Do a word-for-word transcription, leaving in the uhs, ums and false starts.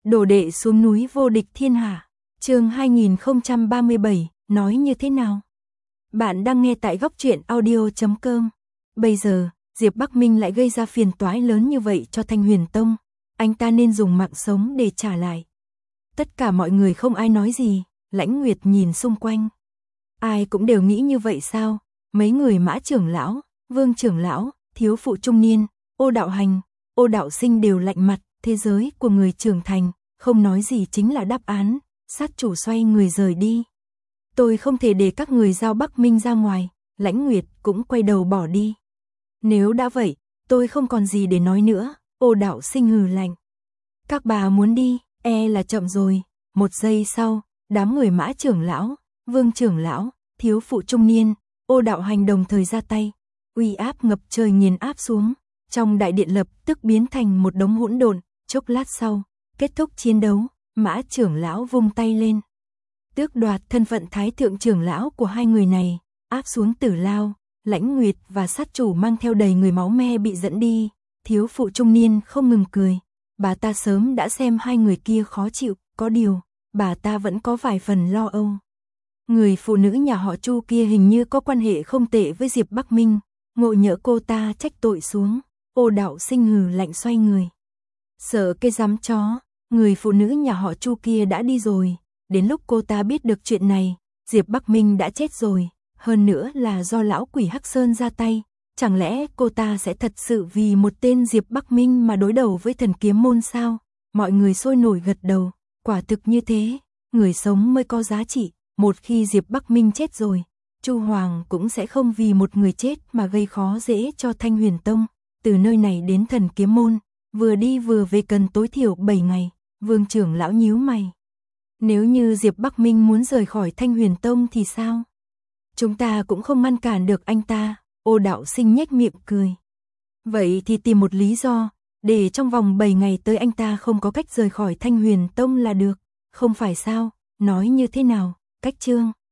Đồ đệ xuống núi vô địch thiên hạ. Chương hai nghìn không trăm ba mươi bảy, nói như thế nào? Bạn đang nghe tại góc truyện audio chấm com. Bây giờ, Diệp Bắc Minh lại gây ra phiền toái lớn như vậy cho Thanh Huyền Tông, anh ta nên dùng mạng sống để trả lại. Tất cả mọi người không ai nói gì, Lãnh Nguyệt nhìn xung quanh. Ai cũng đều nghĩ như vậy sao? Mấy người Mã trưởng lão, Vương trưởng lão, thiếu phụ trung niên, Ô Đạo Hành, Ô Đạo Sinh đều lạnh mặt, thế giới của người trưởng thành, không nói gì chính là đáp án, sát chủ xoay người rời đi. Tôi không thể để các người giao Bắc Minh ra ngoài, Lãnh Nguyệt cũng quay đầu bỏ đi. Nếu đã vậy, tôi không còn gì để nói nữa, Ô Đạo Sinh hừ lạnh. Các bà muốn đi, e là chậm rồi. Một giây sau, đám người Mã trưởng lão, Vương trưởng lão, thiếu phụ trung niên, Ô Đạo Hành đồng thời ra tay, uy áp ngập trời nghiền áp xuống, trong đại điện lập tức biến thành một đống hỗn độn. Chốc lát sau, kết thúc chiến đấu, Mã trưởng lão vung tay lên, tước đoạt thân phận thái thượng trưởng lão của hai người này, áp xuống Tử Lao. Lãnh Nguyệt và sát chủ mang theo đầy người máu me bị dẫn đi. Thiếu phụ trung niên không ngừng cười, bà ta sớm đã xem hai người kia khó chịu, có điều, bà ta vẫn có vài phần lo âu. Người phụ nữ nhà họ Chu kia hình như có quan hệ không tệ với Diệp Bắc Minh, ngộ nhỡ cô ta trách tội xuống. Ô Đạo Sinh hừ lạnh xoay người. Sợ cái dám chó, người phụ nữ nhà họ Chu kia đã đi rồi, đến lúc cô ta biết được chuyện này, Diệp Bắc Minh đã chết rồi, hơn nữa là do lão quỷ Hắc Sơn ra tay, chẳng lẽ cô ta sẽ thật sự vì một tên Diệp Bắc Minh mà đối đầu với thần kiếm môn sao? Mọi người sôi nổi gật đầu, quả thực như thế, người sống mới có giá trị, một khi Diệp Bắc Minh chết rồi, Chu Hoàng cũng sẽ không vì một người chết mà gây khó dễ cho Thanh Huyền Tông. Từ nơi này đến thần kiếm môn, vừa đi vừa về cần tối thiểu bảy ngày, Vương trưởng lão nhíu mày. Nếu như Diệp Bắc Minh muốn rời khỏi Thanh Huyền Tông thì sao? Chúng ta cũng không ngăn cản được anh ta, Ô Đạo Sinh nhếch miệng cười. Vậy thì tìm một lý do, để trong vòng bảy ngày tới anh ta không có cách rời khỏi Thanh Huyền Tông là được, không phải sao? Nói như thế nào? Cách chương